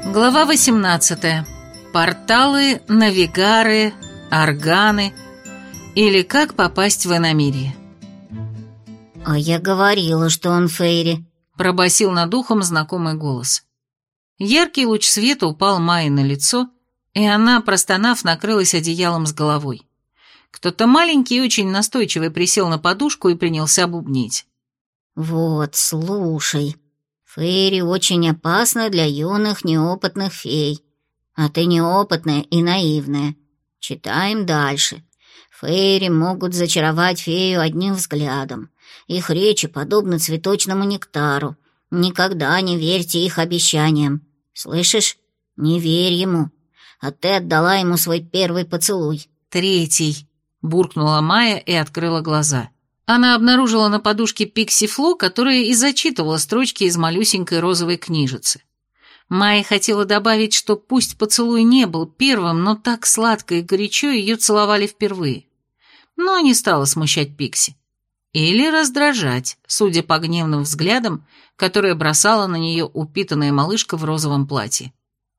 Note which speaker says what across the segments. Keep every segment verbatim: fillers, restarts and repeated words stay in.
Speaker 1: Глава восемнадцатая. Порталы, навигары, органы или как попасть в иномирье.
Speaker 2: «А я говорила, что он фейри», —
Speaker 1: пробасил над ухом знакомый голос. Яркий луч света упал Майе на лицо, и она, простонав, накрылась одеялом с головой. Кто-то маленький и очень настойчивый присел на подушку и принялся бубнить.
Speaker 2: «Вот, слушай, фейри очень опасны для юных неопытных фей, а ты неопытная и наивная. Читаем дальше. Фейри могут зачаровать фею одним взглядом. Их речи подобны цветочному нектару. Никогда не верьте их обещаниям. Слышишь? Не верь ему. А ты отдала ему свой первый поцелуй».
Speaker 1: «Третий», — буркнула Майя и открыла глаза. Она обнаружила на подушке Пикси Фло, которая и зачитывала строчки из малюсенькой розовой книжицы. Майя хотела добавить, что пусть поцелуй не был первым, но так сладко и горячо ее целовали впервые. Но не стала смущать Пикси. Или раздражать, судя по гневным взглядам, которые бросала на нее упитанная малышка в розовом платье.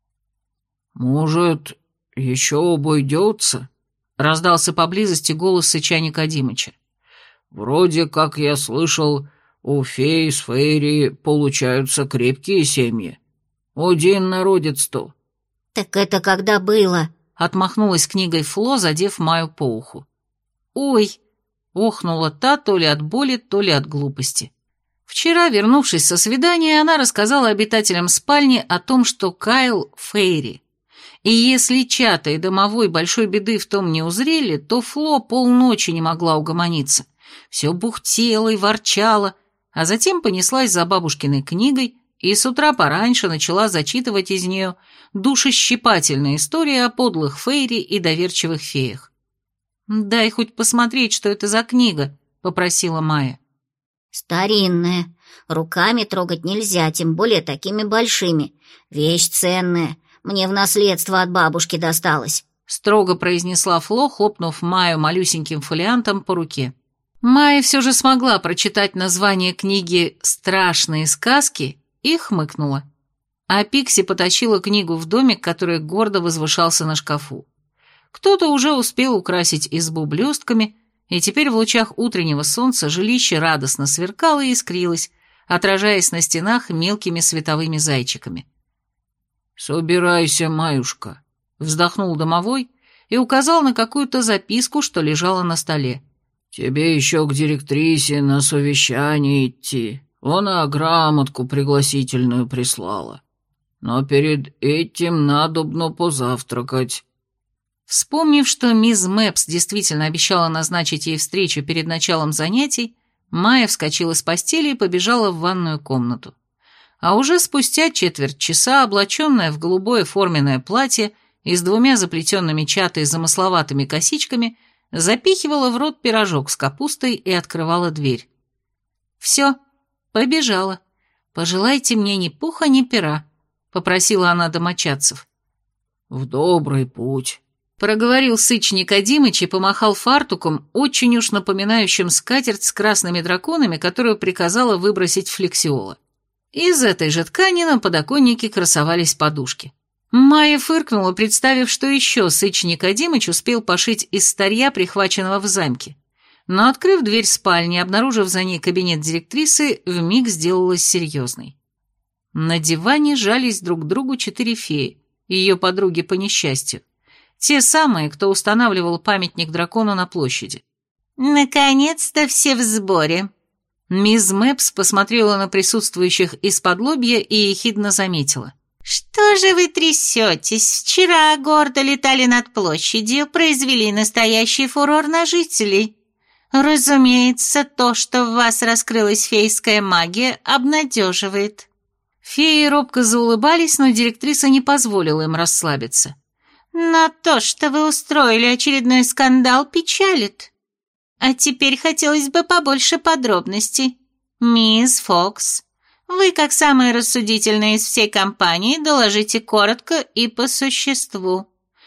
Speaker 3: «Может, еще обойдется?» — раздался поблизости голос Сыча Никодимыча. «Вроде как я слышал, у фей с фейри получаются крепкие семьи. Один народец-то».
Speaker 2: «Так это когда было?»
Speaker 1: — отмахнулась книгой Фло, задев Майю по уху. «Ой!» — охнула та то ли от боли, то ли от глупости. Вчера, вернувшись со свидания, она рассказала обитателям спальни о том, что Кайл — фейри. И если Чата и домовой большой беды в том не узрели, то Фло полночи не могла угомониться. Все бухтела и ворчала, а затем понеслась за бабушкиной книгой и с утра пораньше начала зачитывать из нее душещипательные истории о подлых фейри и доверчивых феях. «Дай хоть посмотреть, что это за книга», — попросила Майя.
Speaker 2: «Старинная. Руками трогать нельзя, тем более такими большими. Вещь ценная. Мне в наследство от бабушки досталось», —
Speaker 1: строго произнесла Фло, хлопнув Майю малюсеньким фолиантом по руке. Майя все же смогла прочитать название книги «Страшные сказки» и хмыкнула. А Пикси потащила книгу в домик, который гордо возвышался на шкафу. Кто-то уже успел украсить избу блестками, и теперь в лучах утреннего солнца жилище радостно сверкало и искрилось, отражаясь на стенах мелкими световыми зайчиками.
Speaker 3: «Собирайся, Маюшка», — вздохнул домовой и указал на какую-то записку, что лежала на столе. «Тебе еще к директрисе на совещание идти. Она грамотку пригласительную прислала. Но перед этим надобно позавтракать».
Speaker 1: Вспомнив, что мисс Мэпс действительно обещала назначить ей встречу перед началом занятий, Майя вскочила с постели и побежала в ванную комнату. А уже спустя четверть часа, облаченная в голубое форменное платье и с двумя заплетенными чатой замысловатыми косичками, запихивала в рот пирожок с капустой и открывала дверь. «Все, побежала. Пожелайте мне ни пуха, ни пера», — попросила она домочадцев.
Speaker 3: «В добрый путь», —
Speaker 1: проговорил Сыч Никодимыч и помахал фартуком, очень уж напоминающим скатерть с красными драконами, которую приказала выбросить Флексиола. Из этой же ткани на подоконнике красовались подушки. Майя фыркнула, представив, что еще Сыч Никодимыч успел пошить из старья, прихваченного в замке. Но, открыв дверь спальни, обнаружив за ней кабинет директрисы, вмиг сделалась серьезной. На диване жались друг к другу четыре феи, ее подруги по несчастью. Те самые, кто устанавливал памятник дракону на площади.
Speaker 4: «Наконец-то все в сборе».
Speaker 1: Мисс Мэпс посмотрела на присутствующих из-под лобья и ехидно заметила.
Speaker 4: «Что же вы трясетесь? Вчера гордо летали над площадью, произвели настоящий фурор на жителей. Разумеется, то, что в вас раскрылась фейская магия, обнадеживает».
Speaker 1: Феи робко заулыбались, но директриса не позволила им расслабиться.
Speaker 4: «Но то, что вы устроили очередной скандал, печалит. А теперь хотелось бы побольше подробностей. Мисс Фокс, вы, как самая рассудительная из всей компании, доложите коротко и по существу.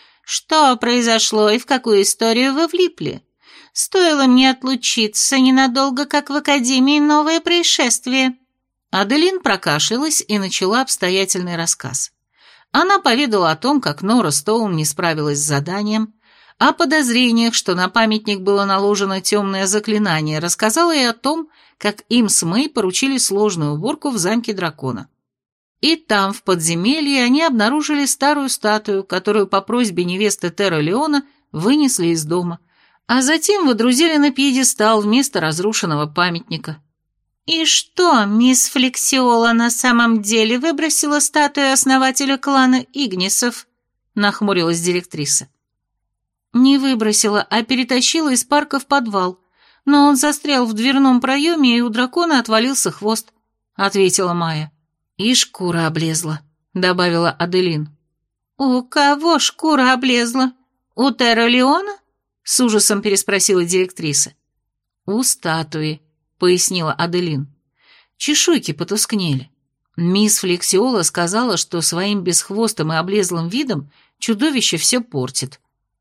Speaker 4: Что произошло и в какую историю вы влипли? Стоило мне отлучиться ненадолго, как в Академии новое происшествие».
Speaker 1: Аделин прокашлялась и начала обстоятельный рассказ. Она поведала о том, как Нора Стоун не справилась с заданием, о подозрениях, что на памятник было наложено темное заклинание, рассказала и о том, как им с Мэй поручили сложную уборку в замке дракона. И там, в подземелье, они обнаружили старую статую, которую по просьбе невесты Терра Леона вынесли из дома, а затем водрузили на пьедестал вместо разрушенного памятника.
Speaker 4: «И что, мисс Флексиола на самом деле выбросила статую основателя клана Игнисов?» — нахмурилась директриса.
Speaker 1: «Не выбросила, а перетащила из парка в подвал, но он застрял в дверном проеме, и у дракона отвалился хвост», — ответила Майя. «И шкура облезла», — добавила Аделин.
Speaker 4: «У кого шкура облезла? У Терра Леона?» — с ужасом переспросила директриса.
Speaker 1: «У статуи», — пояснила Аделин. «Чешуйки потускнели. Мисс Флексиола сказала, что своим бесхвостым и облезлым видом чудовище все портит».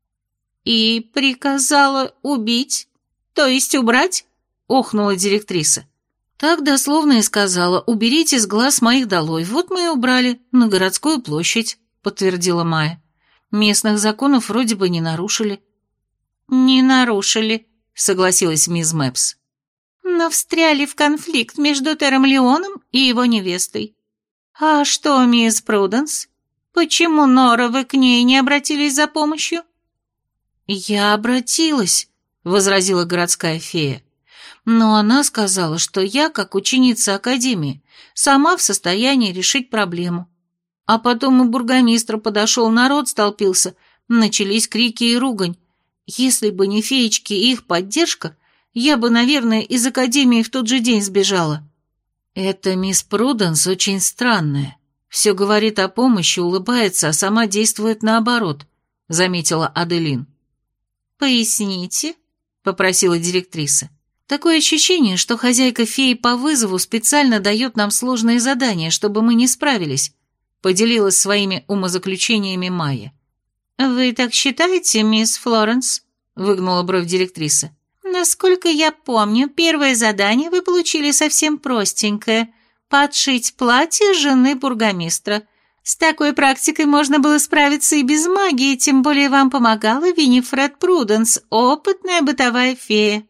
Speaker 4: «И приказала убить, то есть убрать?» — охнула директриса.
Speaker 1: «Так дословно и сказала: уберите с глаз моих долой. Вот мы и убрали, на городскую площадь», — подтвердила Майя. «Местных законов вроде бы не нарушили».
Speaker 4: «Не нарушили»,
Speaker 1: — согласилась мисс Мэпс.
Speaker 4: «Но встряли в конфликт между Терром Леоном и его невестой. А что, мисс Пруденс? Почему, Нора, вы к ней не обратились за помощью?»
Speaker 1: «Я обратилась», — возразила городская фея. «Но она сказала, что я, как ученица академии, сама в состоянии решить проблему. А потом и бургомистр подошел, народ столпился, начались крики и ругань. Если бы не феечки и их поддержка, я бы, наверное, из академии в тот же день сбежала». «Эта мисс Пруденс очень странная. Все говорит о помощи, улыбается, а сама действует наоборот», — заметила Аделин.
Speaker 4: «Поясните», — попросила директриса.
Speaker 1: «Такое ощущение, что хозяйка феи по вызову специально дает нам сложные задания, чтобы мы не справились», — поделилась своими умозаключениями Майя.
Speaker 4: «Вы так считаете, мисс Флоренс?» — выгнула бровь директриса. «Насколько я помню, первое задание вы получили совсем простенькое — подшить платье жены бургомистра. С такой практикой можно было справиться и без магии, тем более вам помогала Винифред Пруденс, опытная бытовая фея».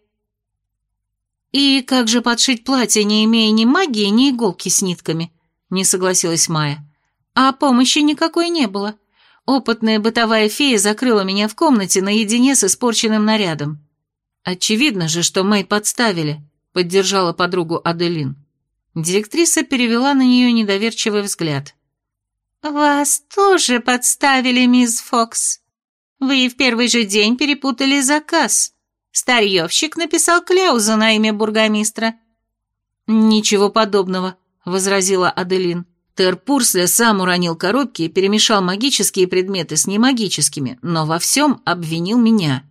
Speaker 1: «И как же подшить платье, не имея ни магии, ни иголки с нитками?» — не согласилась Майя. «А помощи никакой не было. Опытная бытовая фея закрыла меня в комнате наедине с испорченным нарядом». «Очевидно же, что Мэй подставили», — поддержала подругу Аделин. Директриса перевела на нее недоверчивый взгляд.
Speaker 4: «Вас тоже подставили, мисс Фокс. Вы в первый же день перепутали заказ. Старьевщик написал кляузу на имя бургомистра».
Speaker 1: «Ничего подобного», — возразила Аделин. «Тер Пурсля сам уронил коробки и перемешал магические предметы с немагическими, но во всем обвинил меня».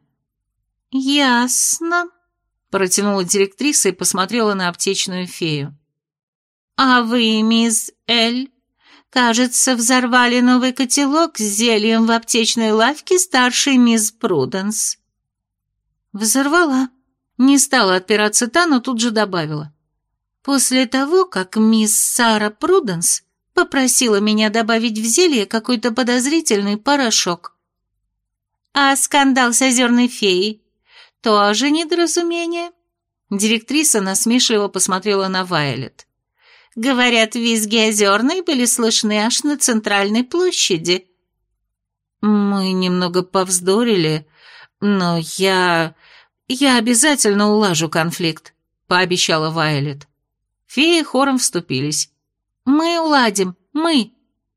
Speaker 4: «Ясно», — протянула директриса и посмотрела на аптечную фею. «А вы, мисс Эль, кажется, взорвали новый котелок с зельем в аптечной лавке старшей мисс Пруденс».
Speaker 1: «Взорвала». Не стала отпираться та, но тут же добавила. «После того, как мисс Сара Пруденс попросила меня добавить в зелье какой-то подозрительный порошок».
Speaker 4: «А скандал с озерной феей тоже недоразумение?» Директриса насмешливо посмотрела на Вайолет. «Говорят, визги озерной были слышны аж на центральной площади».
Speaker 1: «Мы немного повздорили, но я... я обязательно улажу конфликт», — пообещала Вайолет. Феи хором вступились. «Мы уладим, мы».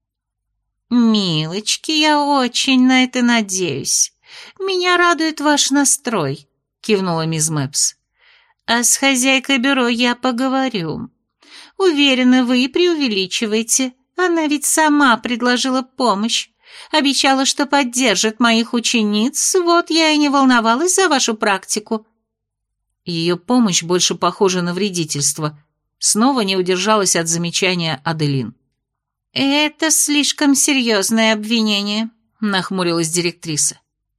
Speaker 4: «Милочки, я очень на это надеюсь. Меня радует ваш настрой», — кивнула мисс Мэпс. «А с хозяйкой бюро я поговорю. Уверена, вы преувеличиваете. Она ведь сама предложила помощь. Обещала, что поддержит моих учениц. Вот я и не волновалась за вашу практику».
Speaker 1: Ее помощь больше похожа на вредительство. Снова не удержалась от замечания Аделин.
Speaker 4: «Это слишком серьезное обвинение», — нахмурилась директриса.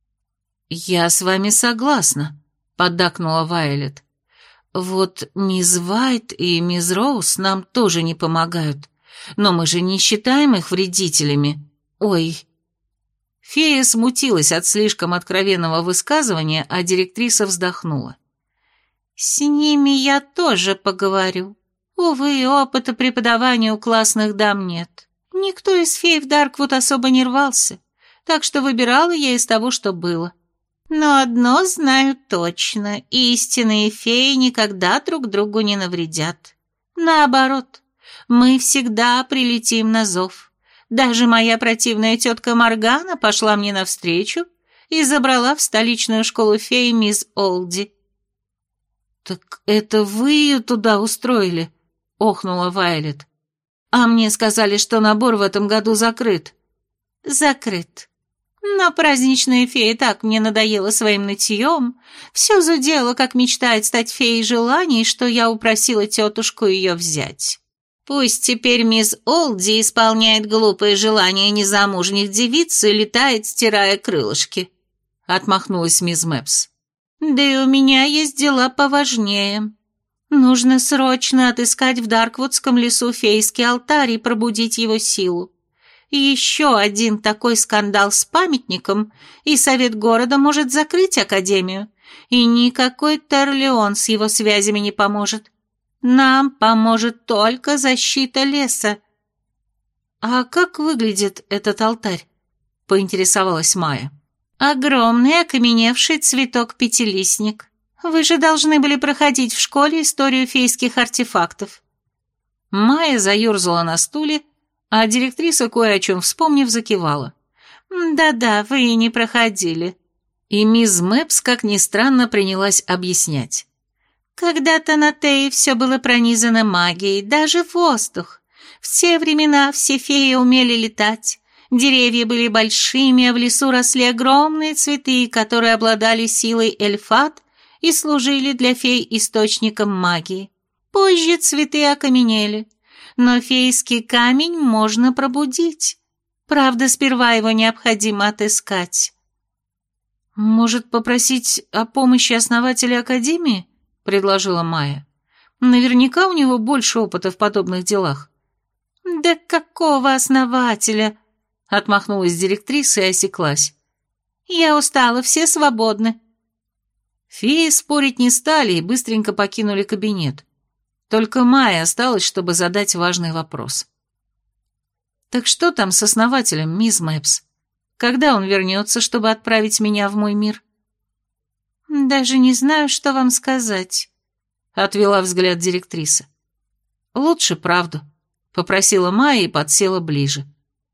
Speaker 1: «Я с вами согласна», — поддакнула Вайолет. «Вот мисс Вайт и мисс Роуз нам тоже не помогают, но мы же не считаем их вредителями», Ой. Фея смутилась от слишком откровенного высказывания, а директриса вздохнула.
Speaker 4: «С ними я тоже поговорю. Увы, опыта преподавания у классных дам нет. Никто из фей в Дарквуд особо не рвался, так что выбирала я из того, что было. Но одно знаю точно, истинные феи никогда друг другу не навредят. Наоборот, мы всегда прилетим на зов. Даже моя противная тетка Моргана пошла мне навстречу и забрала в столичную школу феи мисс Олди».
Speaker 1: «Так это вы ее туда устроили?» — охнула Вайлет. «А мне сказали, что набор в этом году закрыт».
Speaker 4: «Закрыт. Но праздничная фея так мне надоела своим нытьем, все зудела, как мечтает стать феей желаний, что я упросила тетушку ее взять. Пусть теперь мисс Олди исполняет глупые желания незамужних девиц и летает, стирая крылышки», — отмахнулась мисс Мэпс. «Да и у меня есть дела поважнее. Нужно срочно отыскать в Дарквудском лесу фейский алтарь и пробудить его силу. Еще один такой скандал с памятником, и совет города может закрыть академию, и никакой Терлеон с его связями не поможет. Нам поможет только защита леса».
Speaker 1: «А как выглядит этот алтарь?» — поинтересовалась Майя.
Speaker 4: «Огромный окаменевший цветок-пятилистник. Вы же должны были проходить в школе историю фейских артефактов».
Speaker 1: Майя заерзала на стуле, а директриса, кое о чем вспомнив, закивала.
Speaker 4: «Да-да, вы и не проходили».
Speaker 1: И мисс Мэпс, как ни странно, принялась объяснять.
Speaker 4: «Когда-то на Тее все было пронизано магией, даже воздух. В те времена все феи умели летать. Деревья были большими, а в лесу росли огромные цветы, которые обладали силой эльфат и служили для фей источником магии. Позже цветы окаменели, но фейский камень можно пробудить. Правда, сперва его необходимо отыскать».
Speaker 1: «Может, попросить о помощи основателя академии?» — предложила Майя. «Наверняка у него больше опыта в подобных делах».
Speaker 4: «Да какого основателя?» — отмахнулась директриса и осеклась. «Я устала, все свободны».
Speaker 1: Феи спорить не стали и быстренько покинули кабинет. Только Майя осталась, чтобы задать важный вопрос. «Так что там с основателем, мисс Мэпс? Когда он вернется, чтобы отправить меня в мой мир?»
Speaker 4: «Даже не знаю, что вам сказать», —
Speaker 1: отвела взгляд директриса. «Лучше правду», — попросила Майя и подсела ближе.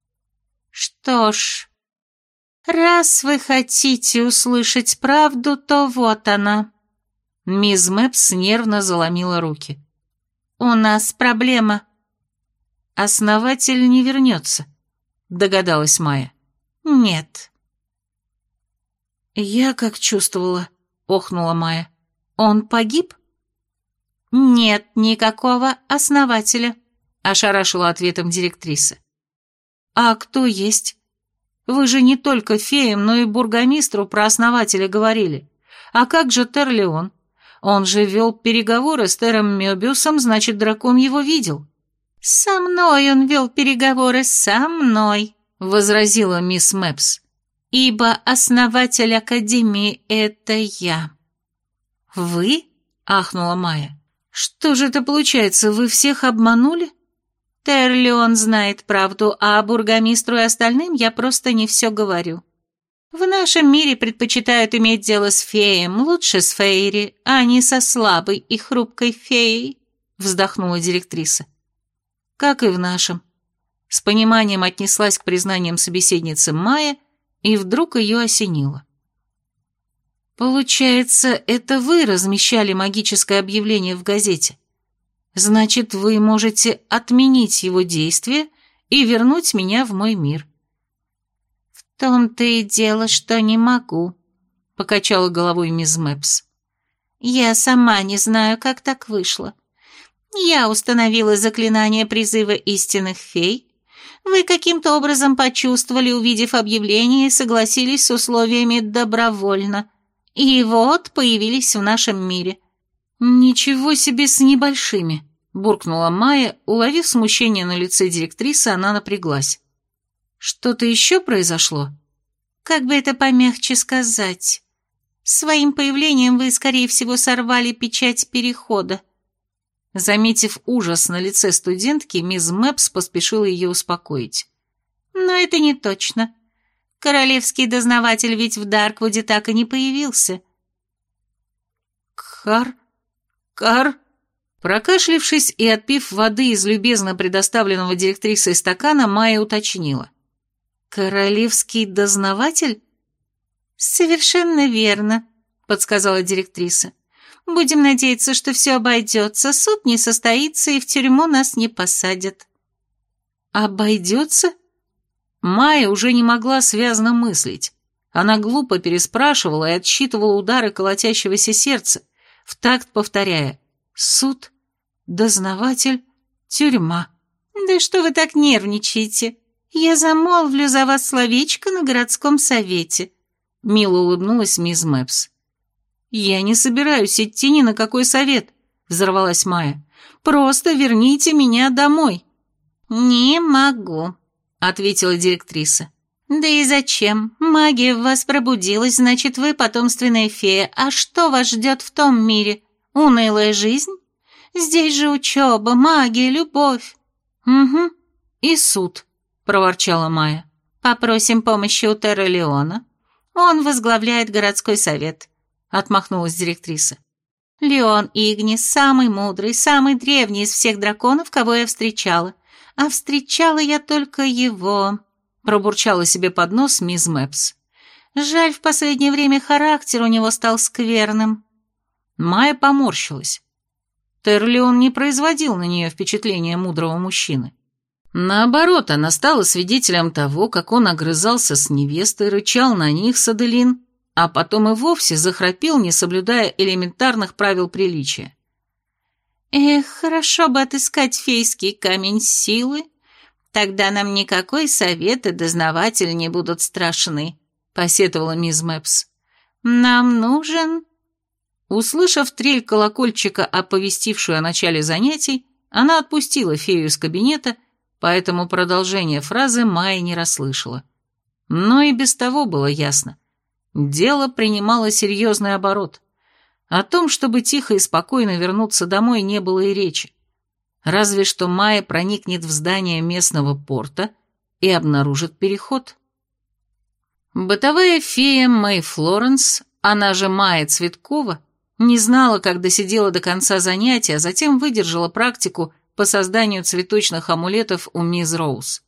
Speaker 4: «Что ж, раз вы хотите услышать правду, то вот она».
Speaker 1: Мисс Мэпс нервно заломила руки.
Speaker 4: «У нас проблема».
Speaker 1: «Основатель не вернется», — догадалась Майя.
Speaker 4: «Нет».
Speaker 1: «Я как чувствовала», — охнула Майя. «Он погиб?»
Speaker 4: «Нет никакого основателя»,
Speaker 1: — ошарашила ответом директриса. «А кто есть? Вы же не только феям, но и бургомистру про основателя говорили. А как же Терлеон? Он же вел переговоры с Тером Мёбиусом, значит, дракон его видел».
Speaker 4: «Со мной он вел переговоры, со мной», —
Speaker 1: возразила мисс Мэпс.
Speaker 4: «Ибо основатель Академии — это я».
Speaker 1: «Вы?» — ахнула Майя. «Что же это получается, вы всех обманули?»
Speaker 4: «Терлеон знает правду, а бургомистру и остальным я просто не все говорю. В нашем мире предпочитают иметь дело с феем, лучше с Фейри, а не со слабой и хрупкой феей», — вздохнула директриса.
Speaker 1: «Как и в нашем». С пониманием отнеслась к признаниям собеседницы Майя, и вдруг ее осенило. «Получается, это вы размещали магическое объявление в газете? Значит, вы можете отменить его действие и вернуть меня в мой мир».
Speaker 4: «В том-то и дело, что не могу», — покачала головой мисс Мэпс. «Я сама не знаю, как так вышло. Я установила заклинание призыва истинных фей. Вы каким-то образом почувствовали, увидев объявление, и согласились с условиями добровольно. И вот появились в нашем мире».
Speaker 1: «Ничего себе с небольшими», — буркнула Майя. Уловив смущение на лице директрисы, она напряглась. Что-то еще произошло?
Speaker 4: Как бы это помягче сказать? Своим появлением вы, скорее всего, сорвали печать перехода.
Speaker 1: Заметив ужас на лице студентки, мисс Мэпс поспешила ее успокоить.
Speaker 4: Но это не точно. Королевский дознаватель ведь в Дарквуде так и не появился.
Speaker 1: Кар... Кар... Прокашлившись и отпив воды из любезно предоставленного директрисой стакана, Майя уточнила. «Королевский дознаватель?»
Speaker 4: «Совершенно верно», — подсказала директриса. «Будем надеяться, что все обойдется, суд не состоится и в тюрьму нас не посадят».
Speaker 1: «Обойдется?» Майя уже не могла связно мыслить. Она глупо переспрашивала и отсчитывала удары колотящегося сердца, в такт повторяя «суд, дознаватель, тюрьма».
Speaker 4: «Да что вы так нервничаете? Я замолвлю за вас словечко на городском совете», —
Speaker 1: мило улыбнулась мисс Мэпс. «Я не собираюсь идти ни на какой совет», — взорвалась Майя. «Просто верните меня домой».
Speaker 4: «Не могу», — ответила директриса. «Да и зачем? Магия в вас пробудилась, значит, вы потомственная фея. А что вас ждет в том мире? Унылая жизнь? Здесь же учеба, магия, любовь».
Speaker 1: «Угу, и суд», — проворчала Майя.
Speaker 4: «Попросим помощи у Терра Леона. Он возглавляет городской совет», — отмахнулась директриса. «Леон Игнис самый мудрый, самый древний из всех драконов, кого я встречала. А встречала я только его», — пробурчала себе под нос мисс Мэпс. «Жаль, в последнее время характер у него стал скверным».
Speaker 1: Майя поморщилась. Терлион не производил на нее впечатления мудрого мужчины. Наоборот, она стала свидетелем того, как он огрызался с невестой, рычал на них с Аделин, а потом и вовсе захрапел, не соблюдая элементарных правил приличия.
Speaker 4: «Эх, хорошо бы отыскать фейский камень силы, тогда нам никакой совет и дознаватель не будут страшны», — посетовала мисс Мэпс. «Нам нужен...»
Speaker 1: Услышав трель колокольчика, оповестившую о начале занятий, она отпустила фею из кабинета, поэтому продолжение фразы Майя не расслышала. Но и без того было ясно. Дело принимало серьезный оборот. О том, чтобы тихо и спокойно вернуться домой, не было и речи. Разве что Майя проникнет в здание местного порта и обнаружит переход. Бытовая фея Мэй Флоренс, она же Майя Цветкова, не знала, как досидела до конца занятия, а затем выдержала практику по созданию цветочных амулетов у мисс Роуз.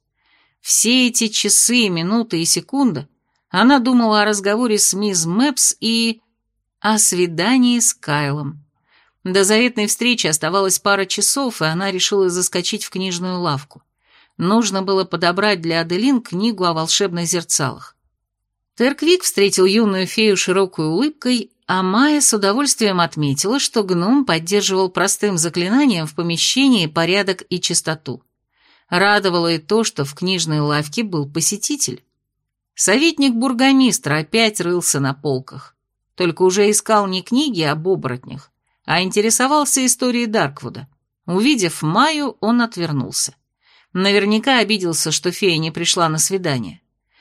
Speaker 1: Все эти часы, минуты и секунды она думала о разговоре с мисс Мэпс и о свидании с Кайлом. До заветной встречи оставалось пара часов, и она решила заскочить в книжную лавку. Нужно было подобрать для Аделин книгу о волшебных зерцалах. Терквик встретил юную фею широкой улыбкой, а Майя с удовольствием отметила, что гном поддерживал простым заклинанием в помещении порядок и чистоту. Радовало и то, что в книжной лавке был посетитель. Советник бургомистра опять рылся на полках, только уже искал не книги об оборотнях, а интересовался историей Дарквуда. Увидев Майю, он отвернулся. Наверняка обиделся, что фея не пришла на свидание.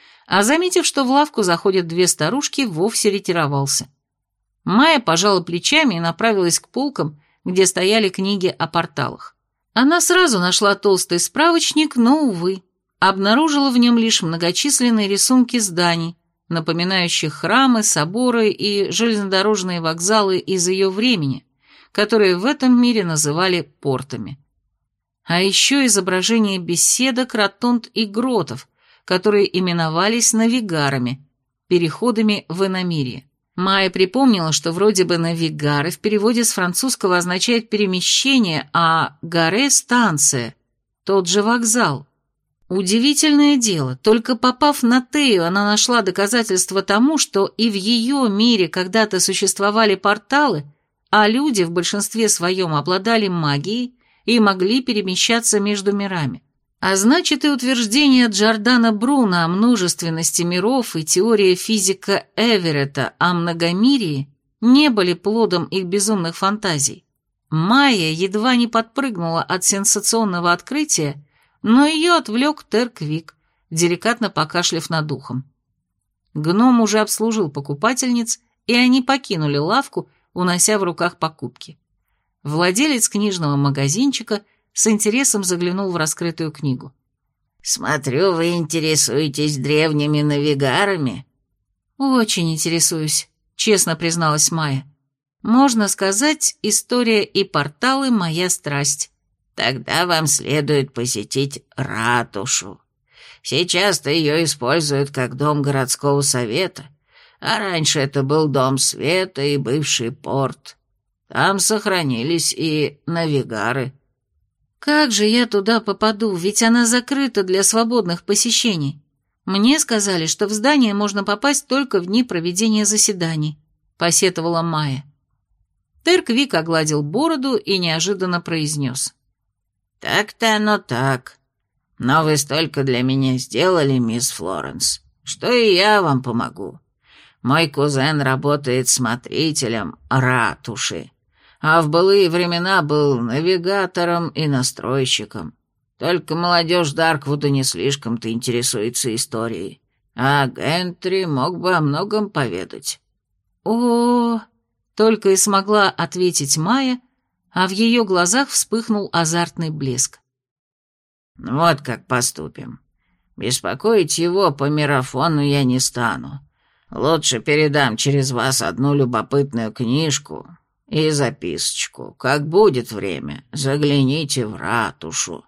Speaker 1: А заметив, что в лавку заходят две старушки, вовсе ретировался. Майя пожала плечами и направилась к полкам, где стояли книги о порталах. Она сразу нашла толстый справочник, но, увы, обнаружила в нем лишь многочисленные рисунки зданий, напоминающих храмы, соборы и железнодорожные вокзалы из ее времени, которые в этом мире называли портами. А еще изображения беседок, ротонд и гротов, которые именовались навигарами, переходами в иномирье. Майя припомнила, что вроде бы навигары в переводе с французского означает перемещение, а гаре – станция, тот же вокзал. Удивительное дело, только попав на Тею, она нашла доказательства тому, что и в ее мире когда-то существовали порталы, а люди в большинстве своем обладали магией и могли перемещаться между мирами. А значит, и утверждение Джордана Бруно о множественности миров и теория физика Эверетта о многомирии не были плодом их безумных фантазий. Майя едва не подпрыгнула от сенсационного открытия, но ее отвлек Терквик, деликатно покашляв над ухом. Гном уже обслужил покупательниц, и они покинули лавку, унося в руках покупки. Владелец книжного магазинчика с интересом заглянул в раскрытую книгу.
Speaker 3: «Смотрю, вы интересуетесь древними навигарами?»
Speaker 1: «Очень интересуюсь», — честно призналась Майя. «Можно сказать, история и порталы — моя страсть».
Speaker 3: «Тогда вам следует посетить ратушу. Сейчас-то ее используют как дом городского совета, а раньше это был дом света и бывший порт. Там сохранились и навигары».
Speaker 1: «Как же я туда попаду, ведь она закрыта для свободных посещений. Мне сказали, что в здание можно попасть только в дни проведения заседаний», — посетовала Майя. Терквик огладил бороду и неожиданно произнес.
Speaker 3: «Так-то оно так. Но вы столько для меня сделали, мисс Флоренс, что и я вам помогу. Мой кузен работает смотрителем ратуши, а в былые времена был навигатором и настройщиком. Только молодежь Дарквуда не слишком-то интересуется историей, а Гентри мог бы о многом поведать».
Speaker 1: «О-о-о!» — только и смогла ответить Майя, а в ее глазах вспыхнул азартный блеск.
Speaker 3: «Вот как поступим. Беспокоить его по мирофону я не стану. Лучше передам через вас одну любопытную книжку и записочку. Как будет время, загляните в ратушу».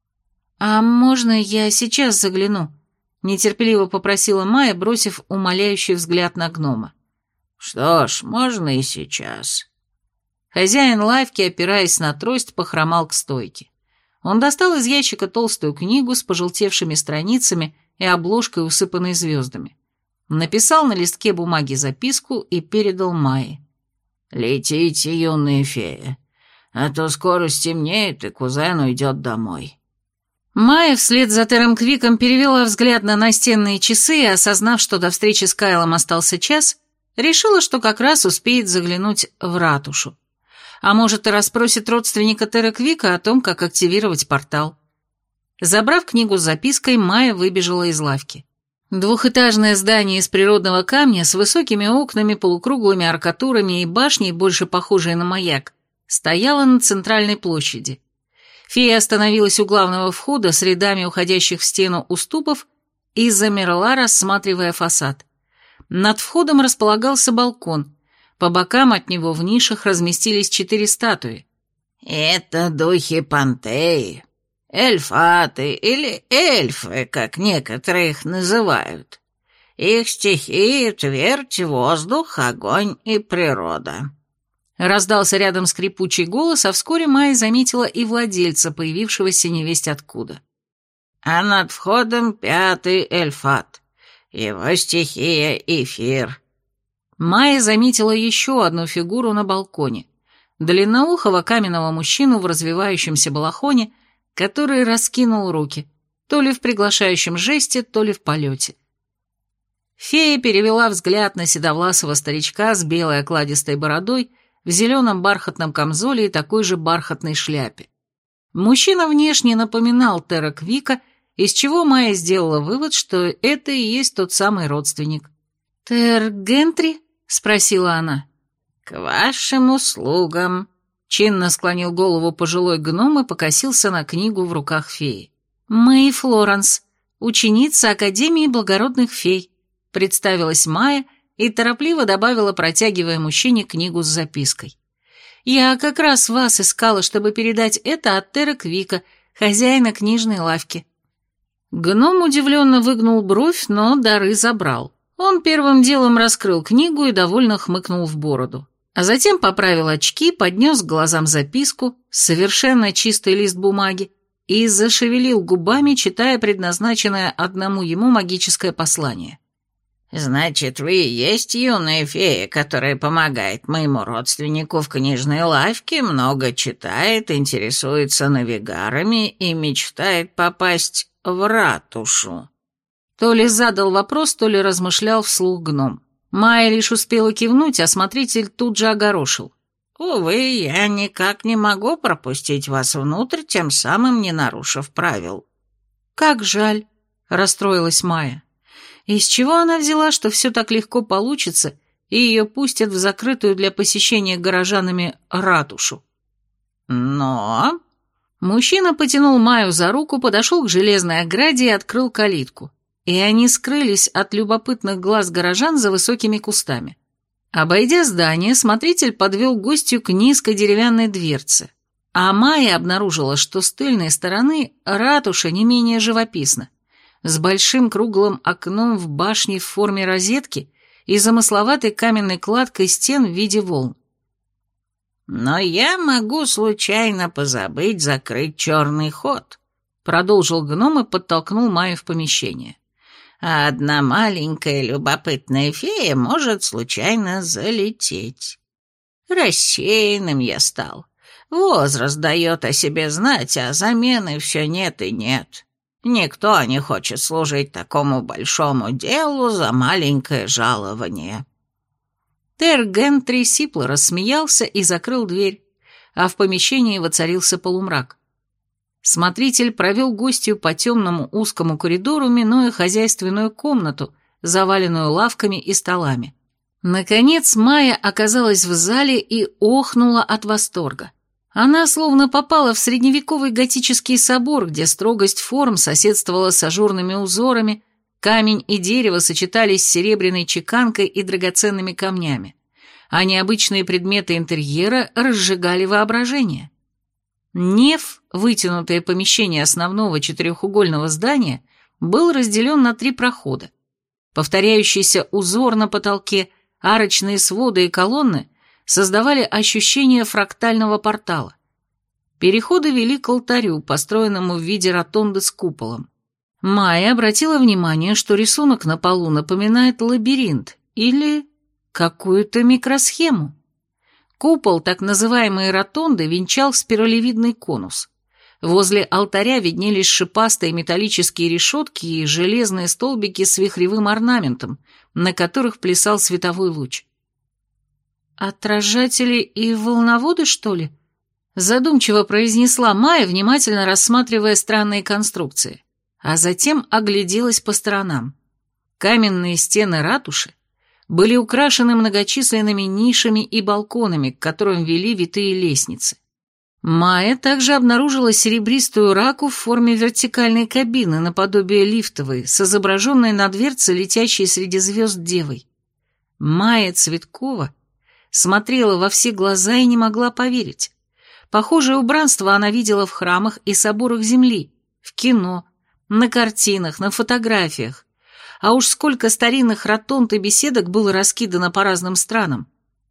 Speaker 1: «А можно я сейчас загляну?» — нетерпеливо попросила Майя, бросив умоляющий взгляд на гнома.
Speaker 3: «Что ж, можно и сейчас».
Speaker 1: Хозяин лавки, опираясь на трость, похромал к стойке. Он достал из ящика толстую книгу с пожелтевшими страницами и обложкой, усыпанной звездами. Написал на листке бумаги записку и передал Майе.
Speaker 3: «Летите, юная фея, а то скоро стемнеет, и кузен уйдет домой».
Speaker 1: Майя вслед за Тером Квиком перевела взгляд на настенные часы и, осознав, что до встречи с Кайлом остался час, решила, что как раз успеет заглянуть в ратушу. А может, и расспросит родственника Тера Квика о том, как активировать портал. Забрав книгу с запиской, Майя выбежала из лавки. Двухэтажное здание из природного камня с высокими окнами, полукруглыми аркатурами и башней, больше похожей на маяк, стояло на центральной площади. Фея остановилась у главного входа с рядами уходящих в стену уступов и замерла, рассматривая фасад. Над входом располагался балкон. По бокам от него в нишах разместились четыре статуи.
Speaker 3: «Это духи Пантеи, эльфаты или эльфы, как некоторые их называют. Их стихии — твердь, воздух, огонь и природа».
Speaker 1: Раздался рядом скрипучий голос, а вскоре Майя заметила и владельца, появившегося невесть откуда.
Speaker 3: «А над входом пятый эльфат. Его стихия — эфир».
Speaker 1: Майя заметила еще одну фигуру на балконе. Длинноухого каменного мужчину в развивающемся балахоне, который раскинул руки, то ли в приглашающем жесте, то ли в полете. Фея перевела взгляд на седовласого старичка с белой окладистой бородой, в зеленом бархатном камзоле и такой же бархатной шляпе. Мужчина внешне напоминал Тера Квика, из чего Майя сделала вывод, что это и есть тот самый родственник. «Тер Гентри?» — спросила она.
Speaker 3: «К вашим услугам», — чинно склонил голову пожилой гном и покосился на книгу в руках феи.
Speaker 1: «Мэй Флоренс, ученица Академии благородных фей», — представилась Майя и торопливо добавила, протягивая мужчине книгу с запиской. «Я как раз вас искала, чтобы передать это от Тера Квика, хозяина книжной лавки». Гном удивленно выгнул бровь, но дары забрал. Он первым делом раскрыл книгу и довольно хмыкнул в бороду. А затем поправил очки, поднес к глазам записку, совершенно чистый лист бумаги, и зашевелил губами, читая предназначенное одному ему магическое послание.
Speaker 3: «Значит, вы и есть юная фея, которая помогает моему родственнику в книжной лавке, много читает, интересуется навигарами и мечтает попасть в ратушу».
Speaker 1: То ли задал вопрос, то ли размышлял вслух гном. Майя лишь успела кивнуть, а смотритель тут же огорошил.
Speaker 3: «Увы, я никак не могу пропустить вас внутрь, тем самым не нарушив правил».
Speaker 1: «Как жаль», — — расстроилась Майя. Из чего она взяла, что все так легко получится, и ее пустят в закрытую для посещения горожанами ратушу? Но... Мужчина потянул Майю за руку, подошел к железной ограде и открыл калитку. И они скрылись от любопытных глаз горожан за высокими кустами. Обойдя здание, смотритель подвел гостью к низкой деревянной дверце. А Майя обнаружила, что с тыльной стороны ратуша не менее живописна, с большим круглым окном в башне в форме розетки и замысловатой каменной кладкой стен в виде волн. «Но я могу случайно позабыть закрыть черный ход», — продолжил гном и подтолкнул Майю в помещение. «А одна маленькая любопытная фея может случайно залететь. Рассеянным я стал. Возраст дает о себе знать, а замены все нет и нет. Никто не хочет служить такому большому делу за маленькое жалование». Тер Гентри сипло рассмеялся и закрыл дверь, а в помещении воцарился полумрак. Смотритель провел гостью по темному узкому коридору, минуя хозяйственную комнату, заваленную лавками и столами. Наконец Майя оказалась в зале и охнула от восторга. Она словно попала в средневековый готический собор, где строгость форм соседствовала с ажурными узорами, камень и дерево сочетались с серебряной чеканкой и драгоценными камнями, а необычные предметы интерьера разжигали воображение. Неф, вытянутое помещение основного четырехугольного здания, был разделен на три прохода. Повторяющийся узор на потолке, арочные своды и колонны создавали ощущение фрактального портала. Переходы вели к алтарю, построенному в виде ротонды с куполом. Майя обратила внимание, что рисунок на полу напоминает лабиринт или какую-то микросхему. Купол так называемой ротонды венчал спиралевидный конус. Возле алтаря виднелись шипастые металлические решетки и железные столбики с вихревым орнаментом, на которых плясал световой луч. «Отражатели и волноводы, что ли?» Задумчиво произнесла Майя, внимательно рассматривая странные конструкции, а затем огляделась по сторонам. Каменные стены ратуши были украшены многочисленными нишами и балконами, к которым вели витые лестницы. Майя также обнаружила серебристую раку в форме вертикальной кабины, наподобие лифтовой, с изображенной на дверце летящей среди звезд девой. Майя Цветкова смотрела во все глаза и не могла поверить. Похожее убранство она видела в храмах и соборах земли, в кино, на картинах, на фотографиях. А уж сколько старинных ротонд и беседок было раскидано по разным странам.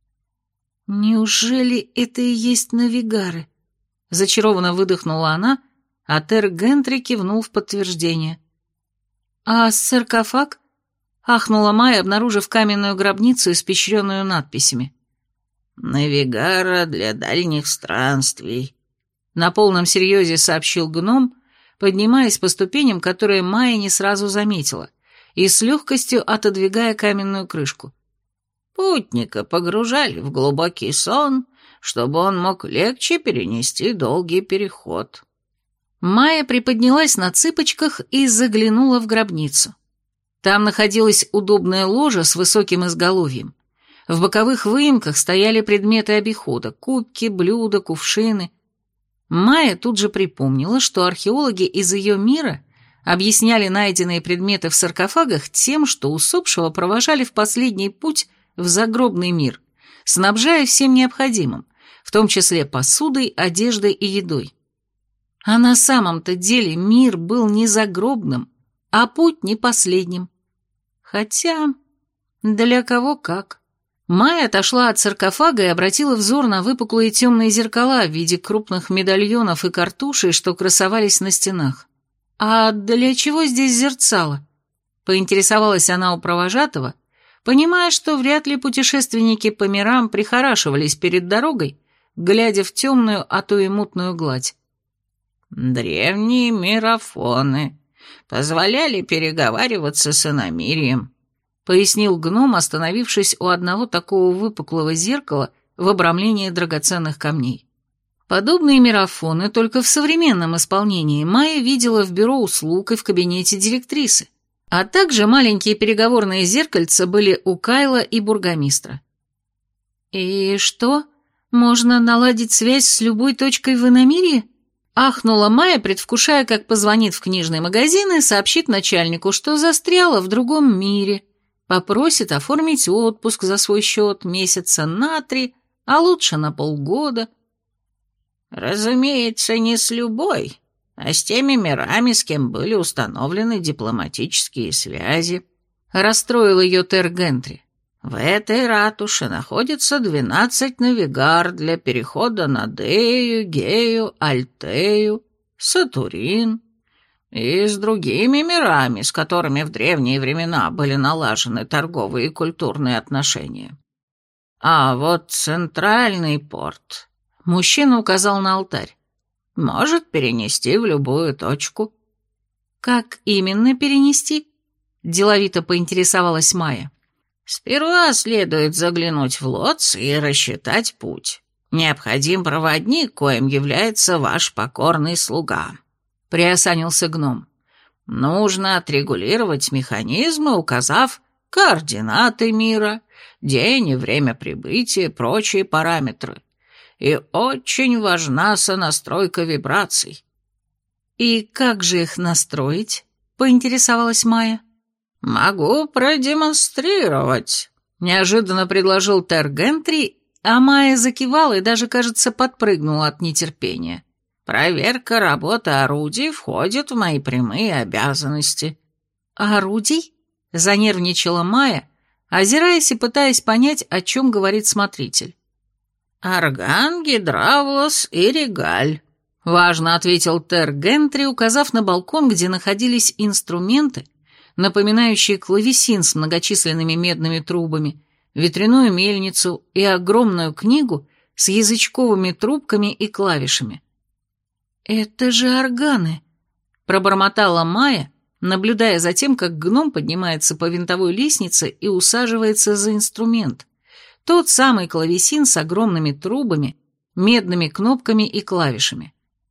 Speaker 1: «Неужели это и есть навигары?» Зачарованно выдохнула она, а Тер Гентри кивнул в подтверждение. «А саркофаг?» — ахнула Майя, обнаружив каменную гробницу, испещренную надписями. «Навигара для дальних странствий», — на полном серьезе сообщил гном, поднимаясь по ступеням, которые Майя не сразу заметила, и с легкостью отодвигая каменную крышку. Путника погружали в глубокий сон, чтобы он мог легче перенести долгий переход. Майя приподнялась на цыпочках и заглянула в гробницу. Там находилась удобная ложа с высоким изголовьем. В боковых выемках стояли предметы обихода — кубки, блюда, кувшины. Майя тут же припомнила, что археологи из ее мира объясняли найденные предметы в саркофагах тем, что усопшего провожали в последний путь в загробный мир, снабжая всем необходимым, в том числе посудой, одеждой и едой. А на самом-то деле мир был не загробным, а путь не последним. Хотя, для кого как. Майя отошла от саркофага и обратила взор на выпуклые темные зеркала в виде крупных медальонов и картушей, что красовались на стенах. «А для чего здесь зерцало?» — поинтересовалась она у провожатого, понимая, что вряд ли путешественники по мирам прихорашивались перед дорогой, глядя в темную, а то и мутную гладь. «Древние мирофоны позволяли переговариваться с иномирьем», — пояснил гном, остановившись у одного такого выпуклого зеркала в обрамлении драгоценных камней. Подобные мирофоны только в современном исполнении Майя видела в бюро услуг и в кабинете директрисы, а также маленькие переговорные зеркальца были у Кайла и бургомистра. «И что, можно наладить связь с любой точкой в иномирье?» Ахнула Майя, предвкушая, как позвонит в книжный магазин и сообщит начальнику, что застряла в другом мире, попросит оформить отпуск за свой счет месяца на три, а лучше на полгода.
Speaker 3: «Разумеется, не с любой, а с теми мирами, с кем были установлены дипломатические связи», — расстроил ее Тер Гентри. «В этой ратуше находится двенадцать навигар для перехода на Дею, Гею, Альтею, Сатурин и с другими мирами, с которыми в древние времена были налажены торговые и культурные отношения. А вот центральный порт...» Мужчина указал на алтарь. «Может перенести в любую точку».
Speaker 1: «Как именно перенести?» – деловито поинтересовалась Майя.
Speaker 3: «Сперва следует заглянуть в лотс и рассчитать путь. Необходим проводник, коим является ваш покорный слуга», — приосанился гном. «Нужно отрегулировать механизмы, указав координаты мира, день и время прибытия, прочие параметры. И очень важна сонастройка вибраций».
Speaker 1: «И как же их настроить?» — поинтересовалась Майя.
Speaker 3: «Могу продемонстрировать», — неожиданно предложил Тер Гентри,
Speaker 1: а Майя закивала и даже, кажется, подпрыгнула от нетерпения.
Speaker 3: «Проверка работы орудий входит в мои прямые обязанности».
Speaker 1: «Орудий?» — занервничала Майя, озираясь и пытаясь понять, о чем говорит смотритель.
Speaker 3: «Орган, гидравлос и регаль», — важно ответил Тер Гентри, указав на балкон, где находились инструменты, напоминающие клавесин с многочисленными медными трубами, ветряную мельницу и огромную книгу с язычковыми трубками и клавишами. «Это же органы», — пробормотала Майя, наблюдая за тем, как гном поднимается по винтовой лестнице и усаживается за инструмент. Тот самый клавесин с огромными трубами, медными кнопками и клавишами.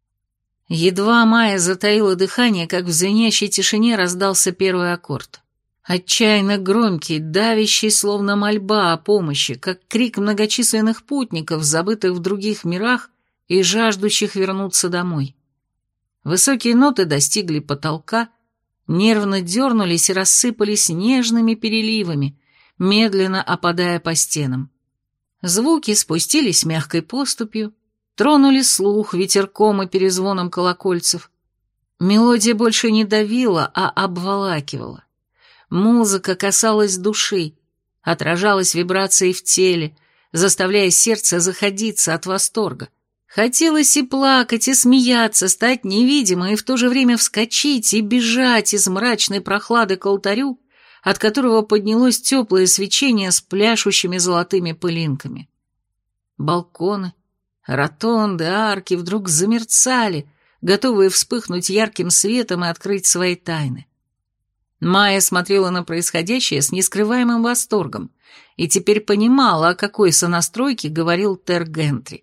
Speaker 3: Едва Майя затаила дыхание, как в звенящей тишине раздался первый аккорд. Отчаянно громкий, давящий, словно мольба о помощи, как крик многочисленных путников, забытых в других мирах и жаждущих вернуться домой. Высокие ноты достигли потолка, нервно дернулись и рассыпались нежными переливами, медленно опадая по стенам. Звуки спустились мягкой поступью, тронули слух ветерком и перезвоном колокольцев. Мелодия больше не давила, а обволакивала. Музыка касалась души, отражалась вибрацией в теле, заставляя сердце заходиться от восторга. Хотелось и плакать, и смеяться, стать невидимой, и в то же время вскочить и бежать из мрачной прохлады к алтарю, от которого поднялось теплое свечение с пляшущими золотыми пылинками. Балконы, ротонды, арки вдруг замерцали, готовые вспыхнуть ярким светом и открыть свои тайны. Майя смотрела на происходящее с нескрываемым восторгом и теперь понимала, о какой сонастройке говорил Тер Гентри.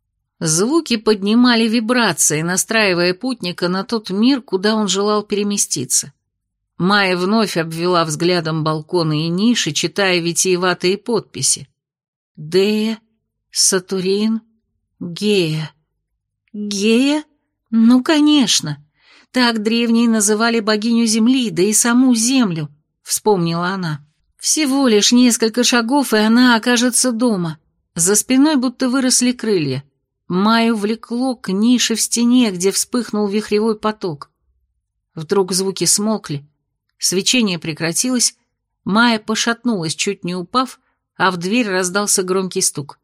Speaker 3: Звуки поднимали вибрации, настраивая путника на тот мир, куда он желал переместиться. Майя вновь обвела взглядом балконы и ниши, читая витиеватые подписи. Дея, Сатурин, Гея. Гея? Ну, конечно. Так древние называли богиню Земли, да и саму Землю, вспомнила она. Всего лишь несколько шагов, и она окажется дома. За спиной будто выросли крылья. Майю влекло к нише в стене, где вспыхнул вихревой поток. Вдруг звуки смолкли, свечение прекратилось, Майя пошатнулась, чуть не упав, а в дверь раздался громкий стук.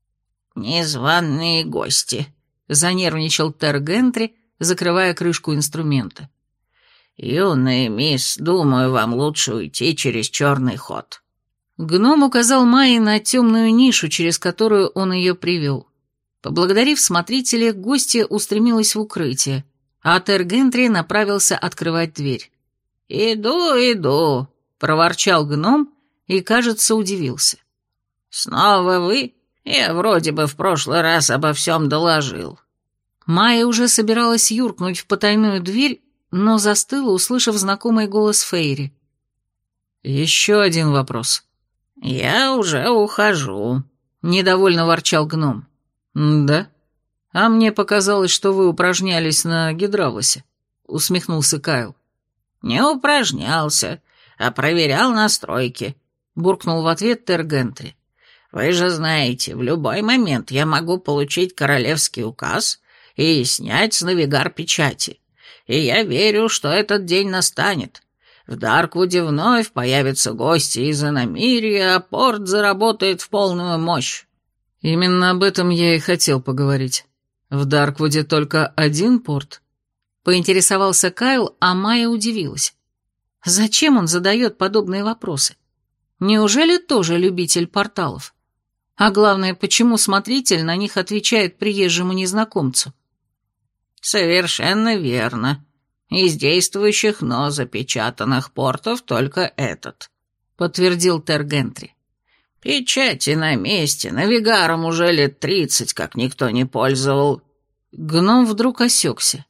Speaker 3: «Незваные гости», — занервничал Тер Гентри, закрывая крышку инструмента. «Юная мисс, думаю, вам лучше уйти через черный ход».
Speaker 1: Гном указал Майе на темную нишу, через которую он ее привел. Поблагодарив смотрителя, гостья устремилась в укрытие, а Тер Гентри направился открывать дверь.
Speaker 3: «Иду, иду», — проворчал гном и, кажется, удивился. «Снова вы? Я вроде бы в прошлый раз обо всем доложил».
Speaker 1: Майя уже собиралась юркнуть в потайную дверь, но застыла, услышав знакомый голос Фейри. «Еще один вопрос».
Speaker 3: «Я уже ухожу», — недовольно ворчал гном.
Speaker 1: «Да? А мне показалось, что вы упражнялись на гидравлосе», — усмехнулся Кайл.
Speaker 3: «Не упражнялся, а проверял настройки», — буркнул в ответ Тергентри. «Вы же знаете, в любой момент я могу получить королевский указ и снять с навигар печати. И я верю, что этот день настанет. В Дарквуде вновь появятся гости из иномирья, а порт заработает в полную мощь».
Speaker 1: «Именно об этом я и хотел поговорить. В Дарквуде только один порт?» Поинтересовался Кайл, а Майя удивилась. Зачем он задает подобные вопросы? Неужели тоже любитель порталов? А главное, почему смотритель на них отвечает приезжему незнакомцу?
Speaker 3: «Совершенно верно. Из действующих, но запечатанных портов только этот», — подтвердил Тергентри. «Печати на месте, навигаром уже лет тридцать, как никто не пользовал».
Speaker 1: Гном вдруг осекся.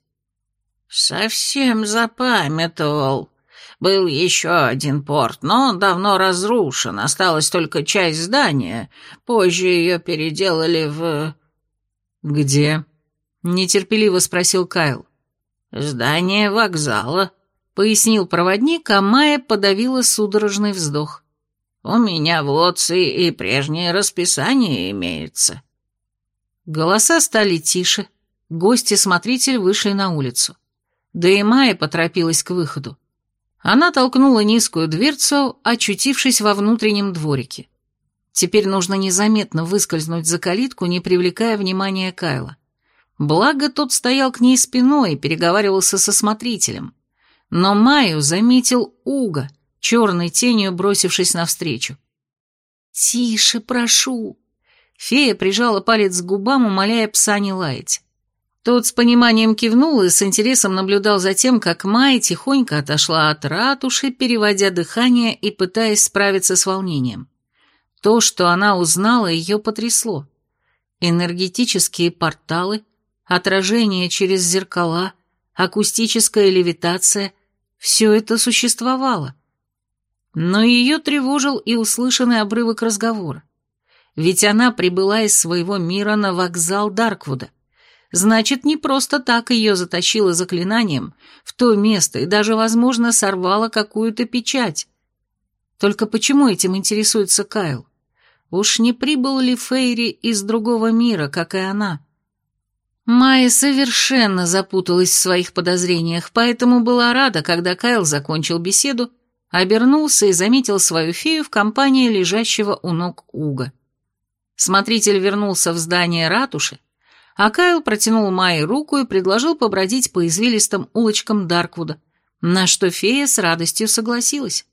Speaker 3: «Совсем запамятовал. Был еще один порт, но он давно разрушен, осталась только часть здания. Позже ее переделали в...»
Speaker 1: «Где?» — нетерпеливо спросил Кайл.
Speaker 3: «Здание вокзала»,
Speaker 1: — пояснил проводник, а Майя подавила судорожный вздох.
Speaker 3: «У меня в Лоции и прежнее расписание имеется».
Speaker 1: Голоса стали тише, гости-смотритель вышли на улицу. Да и Майя поторопилась к выходу. Она толкнула низкую дверцу, очутившись во внутреннем дворике. Теперь нужно незаметно выскользнуть за калитку, не привлекая внимания Кайла. Благо, тот стоял к ней спиной и переговаривался со смотрителем. Но Майю заметил Уга, черной тенью бросившись навстречу. «Тише, прошу!» Фея прижала палец к губам, умоляя пса не лаять. Тот с пониманием кивнул и с интересом наблюдал за тем, как Майя тихонько отошла от ратуши, переводя дыхание и пытаясь справиться с волнением. То, что она узнала, ее потрясло. Энергетические порталы, отражение через зеркала, акустическая левитация — все это существовало. Но ее тревожил и услышанный обрывок разговора. Ведь она прибыла из своего мира на вокзал Дарквуда. Значит, не просто так ее затащило заклинанием в то место и даже, возможно, сорвало какую-то печать. Только почему этим интересуется Кайл? Уж не прибыл ли Фейри из другого мира, как и она? Майя совершенно запуталась в своих подозрениях, поэтому была рада, когда Кайл закончил беседу, обернулся и заметил свою фею в компании лежащего у ног Уга. Смотритель вернулся в здание ратуши, а Кайл протянул Майе руку и предложил побродить по извилистым улочкам Дарквуда, на что фея с радостью согласилась.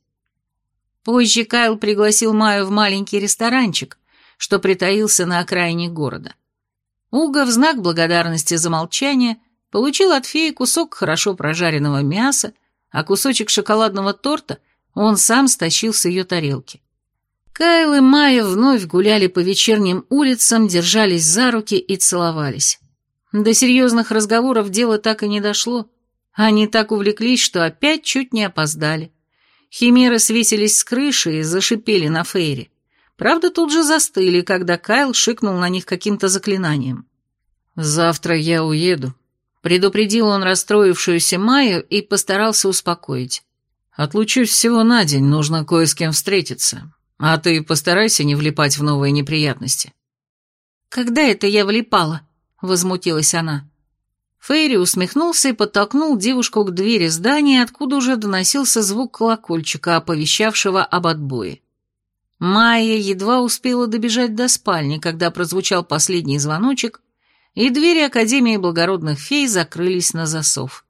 Speaker 1: Позже Кайл пригласил Майю в маленький ресторанчик, что притаился на окраине города. Уга в знак благодарности за молчание получил от феи кусок хорошо прожаренного мяса, а кусочек шоколадного торта он сам стащил с ее тарелки. Кайл и Майя вновь гуляли по вечерним улицам, держались за руки и целовались. До серьезных разговоров дело так и не дошло. Они так увлеклись, что опять чуть не опоздали. Химеры свесились с крыши и зашипели на Фейри. Правда, тут же застыли, когда Кайл шикнул на них каким-то заклинанием. «Завтра я уеду», — предупредил он расстроившуюся Майю и постарался успокоить. «Отлучусь всего на день, нужно кое с кем встретиться. А ты постарайся не влипать в новые неприятности». «Когда это я влипала?» — возмутилась она. Фейри усмехнулся и подтолкнул девушку к двери здания, откуда уже доносился звук колокольчика, оповещавшего об отбое. Майя едва успела добежать до спальни, когда прозвучал последний звоночек, и двери Академии благородных фей закрылись на засов.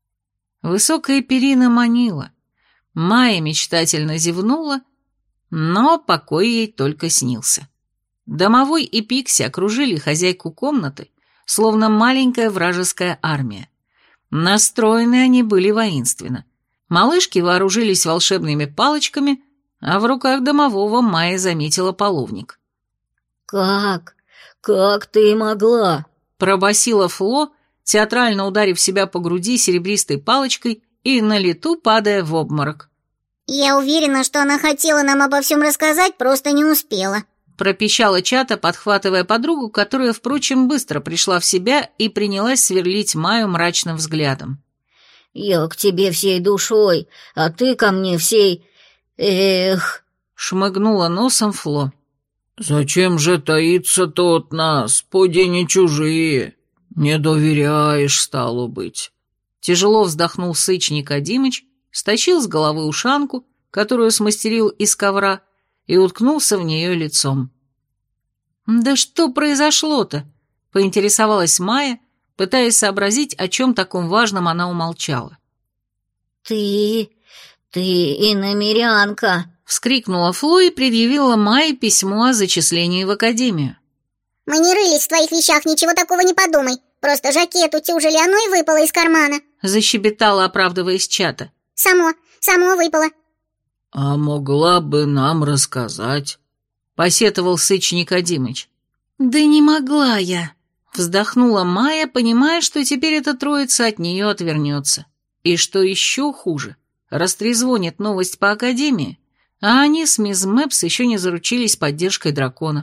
Speaker 1: Высокая перина манила. Майя мечтательно зевнула, но покой ей только снился. Домовой и Пикси окружили хозяйку комнаты, словно маленькая вражеская армия. Настроены они были воинственно. Малышки вооружились волшебными палочками, а в руках домового Майя заметила половник.
Speaker 2: «Как? Как ты могла?»
Speaker 1: — пробасила Фло, театрально ударив себя по груди серебристой палочкой и на лету падая в обморок.
Speaker 5: «Я уверена, что она хотела нам обо всем рассказать, просто не успела», —
Speaker 1: пропищала Чата, подхватывая подругу, которая, впрочем, быстро пришла в себя и принялась сверлить Майю мрачным взглядом.
Speaker 2: «Я к тебе всей душой, а ты ко мне всей... Эх...» —
Speaker 1: шмыгнула носом Фло.
Speaker 3: «Зачем же таиться-то от нас? Поди не чужие. Не доверяешь, стало быть».
Speaker 1: Тяжело вздохнул Сыч Никодимыч, стащил с головы ушанку, которую смастерил из ковра, и уткнулся в нее лицом. «Да что произошло-то?» — поинтересовалась Майя, пытаясь сообразить, о чем таком важном она умолчала.
Speaker 2: «Ты... ты иномерянка!» —
Speaker 1: вскрикнула Фло и предъявила Майе письмо о зачислении в академию.
Speaker 5: «Мы не рылись в твоих вещах, ничего такого не подумай. Просто жакет утюжили, оно и выпало из кармана», —
Speaker 1: защебетала, оправдываясь Чата.
Speaker 5: «Само, само выпало».
Speaker 3: «А могла бы нам рассказать?»
Speaker 1: — посетовал Сыч Никодимыч. «Да не могла я», — вздохнула Майя, понимая, что теперь эта троица от нее отвернется. И что еще хуже, растрезвонит новость по академии, а они с мисс Мэпс еще не заручились поддержкой дракона.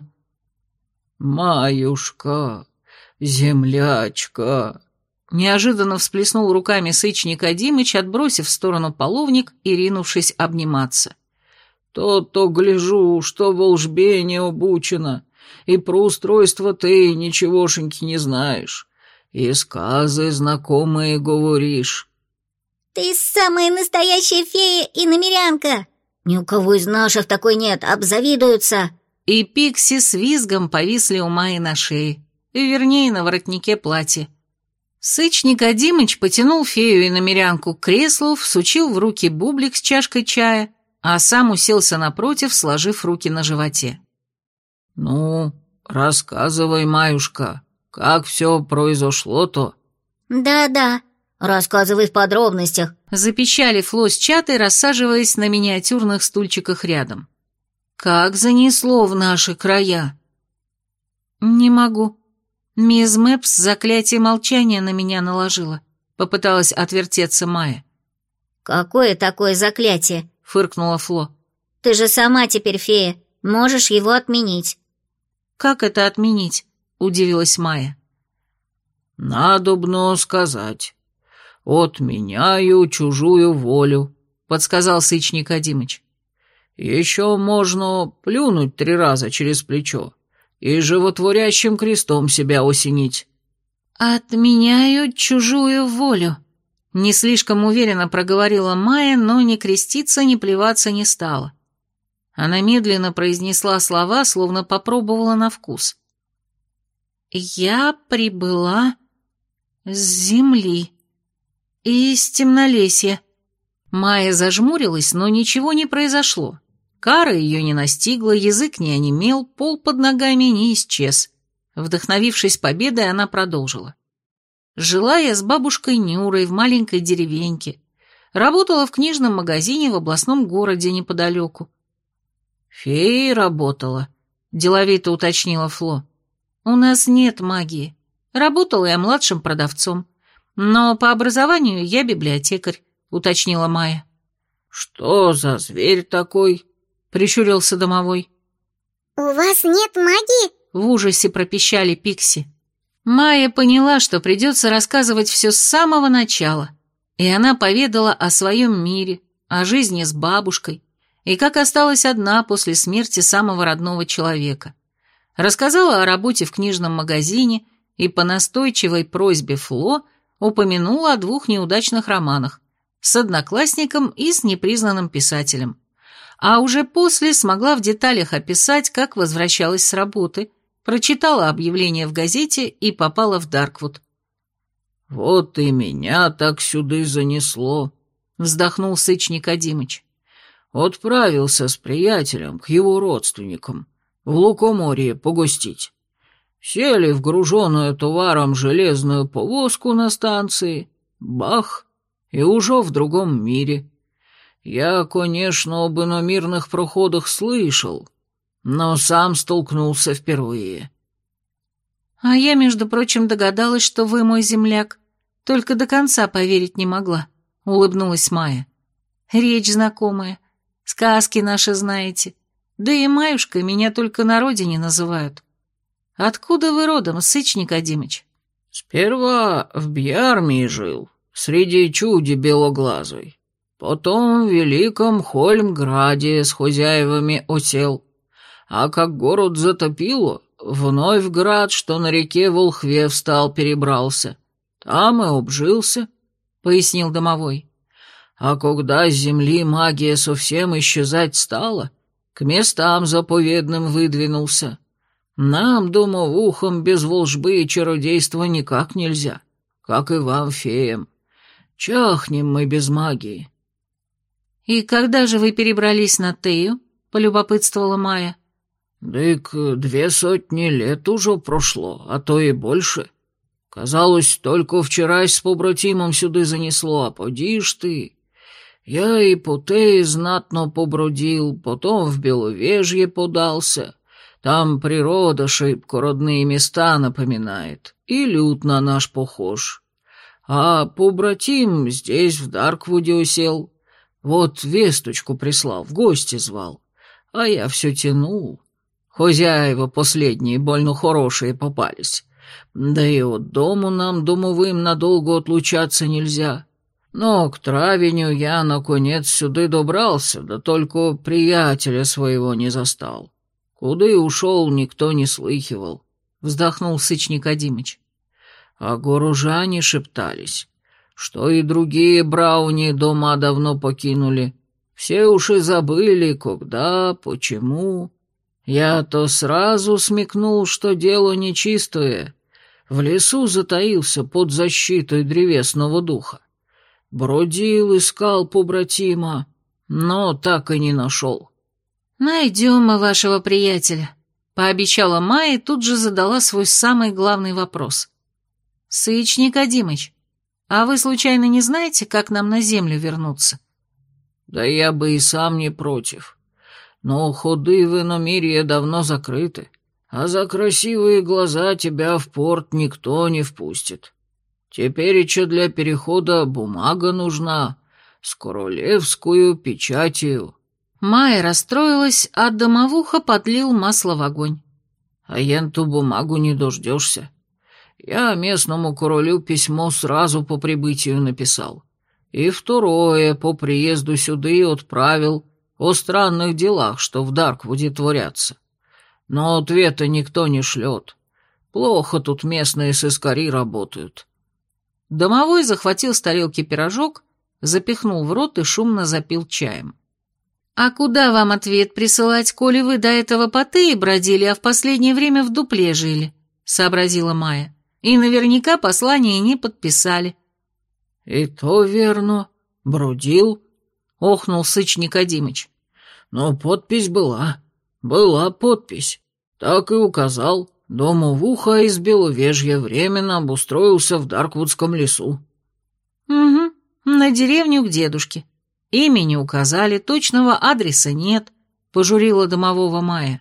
Speaker 3: «Маюшка, землячка!»
Speaker 1: Неожиданно всплеснул руками Сыч Никодимыч, отбросив в сторону половник и ринувшись обниматься.
Speaker 3: «То-то гляжу, что волжбе не обучена, и про устройство ты ничегошеньки не знаешь, и сказы знакомые говоришь».
Speaker 5: «Ты самая настоящая фея и намерянка!»
Speaker 2: «Ни у кого из наших такой нет, обзавидуются!»
Speaker 1: И Пикси с визгом повисли у Майи на шее, и вернее на воротнике платья. Сыч Никодимыч потянул фею и намерянку к креслу, всучил в руки бублик с чашкой чая, а сам уселся напротив, сложив руки на животе.
Speaker 3: «Ну, рассказывай, Маюшка, как все произошло-то?»
Speaker 2: «Да-да, рассказывай в подробностях»,
Speaker 1: — запищали Фло с Чатой, рассаживаясь на миниатюрных стульчиках рядом. «Как занесло в наши края?» «Не могу. Мисс Мэпс заклятие молчания на меня наложила», — попыталась отвертеться Майя.
Speaker 2: «Какое такое заклятие?»
Speaker 1: — фыркнула Фло.
Speaker 2: «Ты же сама теперь фея, можешь его отменить».
Speaker 1: «Как это отменить?» — удивилась Майя.
Speaker 3: «Надобно сказать. Отменяю чужую волю», — подсказал Сыч Никодимыч. «Еще можно плюнуть три раза через плечо и животворящим крестом себя осенить».
Speaker 1: «Отменяю чужую волю», — не слишком уверенно проговорила Майя, но ни креститься, ни плеваться не стала. Она медленно произнесла слова, словно попробовала на вкус. «Я прибыла с земли, из темнолесья». Майя зажмурилась, но ничего не произошло. Кара ее не настигла, язык не онемел, пол под ногами не исчез. Вдохновившись победой, она продолжила. «Жила я с бабушкой Нюрой в маленькой деревеньке. Работала в книжном магазине в областном городе неподалеку». «Феей работала», — деловито уточнила Фло. «У нас нет магии. Работала я младшим продавцом. Но по образованию я библиотекарь», — уточнила Майя.
Speaker 3: «Что за зверь такой?» — прищурился домовой.
Speaker 5: «У вас нет магии?»
Speaker 1: — в ужасе пропищали Пикси. Майя поняла, что придется рассказывать все с самого начала, и она поведала о своем мире, о жизни с бабушкой, и как осталась одна после смерти самого родного человека. Рассказала о работе в книжном магазине и по настойчивой просьбе Фло упомянула о двух неудачных романах с одноклассником и с непризнанным писателем. А уже после смогла в деталях описать, как возвращалась с работы, прочитала объявление в газете и попала в Дарквуд.
Speaker 3: «Вот и меня так сюда занесло», — вздохнул Сыч Никодимыч. «Отправился с приятелем к его родственникам в Лукоморье погостить. Сели в груженную товаром железную повозку на станции, бах, и уже в другом мире. Я, конечно, об иномирных проходах слышал, но сам столкнулся впервые».
Speaker 1: «А я, между прочим, догадалась, что вы мой земляк. Только до конца поверить не могла», — улыбнулась Майя. «Речь знакомая, сказки наши знаете. Да и Маюшкой меня только на родине называют. Откуда вы родом, Сыч Никодимыч?»
Speaker 3: «Сперва в Бьярмии жил, среди чуди белоглазой. Потом в Великом Хольмграде с хозяевами осел. А как город затопило, вновь в град, что на реке Волхве встал, перебрался. Там и обжился», — пояснил домовой. «А когда с земли магия совсем исчезать стала, к местам заповедным выдвинулся. Нам, домовухам, без волжбы и чародейства никак нельзя, как и вам, феям. Чахнем мы без магии».
Speaker 1: «И когда же вы перебрались на Тею?» — полюбопытствовала Майя.
Speaker 3: «Дык, две сотни лет уже прошло, а то и больше. Казалось, только вчера с побратимом сюда занесло, а поди ж ты. Я и по Тее знатно побродил, потом в Беловежье подался. Там природа шибко родные места напоминает, и люд на наш похож. А побратим здесь в Дарквуде усел. Вот весточку прислал, в гости звал, а я все тянул. Хозяева последние больно хорошие попались. Да и от дому нам, домовым, надолго отлучаться нельзя. Но к травеню я, наконец, сюда добрался, да только приятеля своего не застал. Куда и ушел, никто не слыхивал», — вздохнул Сыч Никодимыч. «А горожане шептались, что и другие брауни дома давно покинули. Все уж и забыли, когда, почему. Я-то сразу смекнул, что дело нечистое. В лесу затаился под защитой древесного духа. Бродил, искал побратима, но так и не нашел».
Speaker 1: «Найдем мы вашего приятеля», — пообещала Майя и тут же задала свой самый главный вопрос. «Сыч Никодимыч, а вы случайно не знаете, как нам на землю вернуться?»
Speaker 3: «Да я бы и сам не против. Но ходы в иномирье давно закрыты, а за красивые глаза тебя в порт никто не впустит. Тепереча для перехода бумага нужна, с королевскую печатью».
Speaker 1: Майя расстроилась, а домовуха подлил масло в огонь.
Speaker 3: «А енту бумагу не дождешься. Я местному королю письмо сразу по прибытию написал. И второе по приезду сюда отправил о странных делах, что в Дарквуде творятся. Но ответа никто не шлет. Плохо тут местные сыскари работают».
Speaker 1: Домовой захватил с тарелки пирожок, запихнул в рот и шумно запил чаем. «А куда вам ответ присылать, коли вы до этого по Тее бродили, а в последнее время в дупле жили?» — сообразила Майя. «И наверняка послание не подписали».
Speaker 3: «И то верно. Бродил», — охнул Сыч Никодимыч. «Но подпись была. Была подпись. Так и указал. Домовуха из Беловежья временно обустроился в Дарквудском лесу».
Speaker 1: «Угу, на деревню к дедушке. Имени указали, точного адреса нет», — пожурила домового Майя.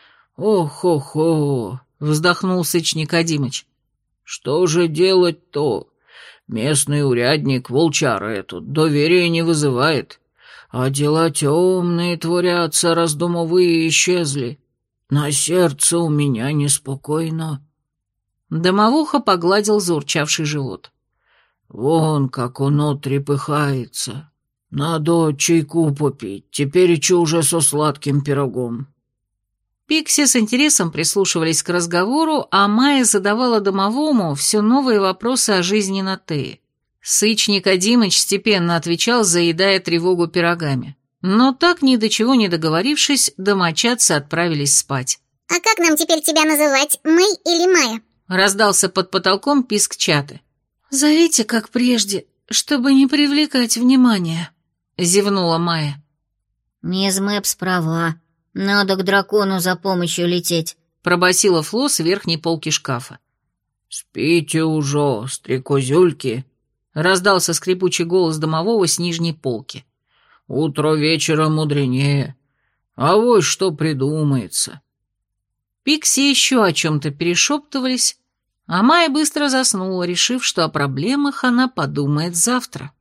Speaker 3: «Ох-охо», — вздохнул Сыч Никодимыч. «Что же делать-то? Местный урядник, волчара этот, доверия не вызывает, а дела темные творятся, раз домовые исчезли. На сердце у меня неспокойно».
Speaker 1: Домовуха погладил заурчавший живот.
Speaker 3: «Вон как оно трепыхается. Надо чайку попить, теперь уже со сладким пирогом».
Speaker 1: Пикси с интересом прислушивались к разговору, а Майя задавала домовому все новые вопросы о жизни на Тее. Сыч Никодимыч степенно отвечал, заедая тревогу пирогами. Но так, ни до чего не договорившись, домочадцы отправились спать.
Speaker 5: «А как нам теперь тебя называть, Мэй или Майя?»
Speaker 1: — раздался под потолком писк чаты. «Зовите, как прежде, чтобы не привлекать внимания», — зевнула Майя.
Speaker 2: «Мисс Мэпс права. Надо к дракону за помощью лететь»,
Speaker 1: — пробасила Фло с верхней полки шкафа.
Speaker 3: «Спите уже, стрекозюльки», — раздался скрипучий голос домового с нижней полки. «Утро вечера мудренее. А вот что придумается».
Speaker 1: Пикси еще о чем-то перешептывались, а Майя быстро заснула, решив, что о проблемах она подумает завтра.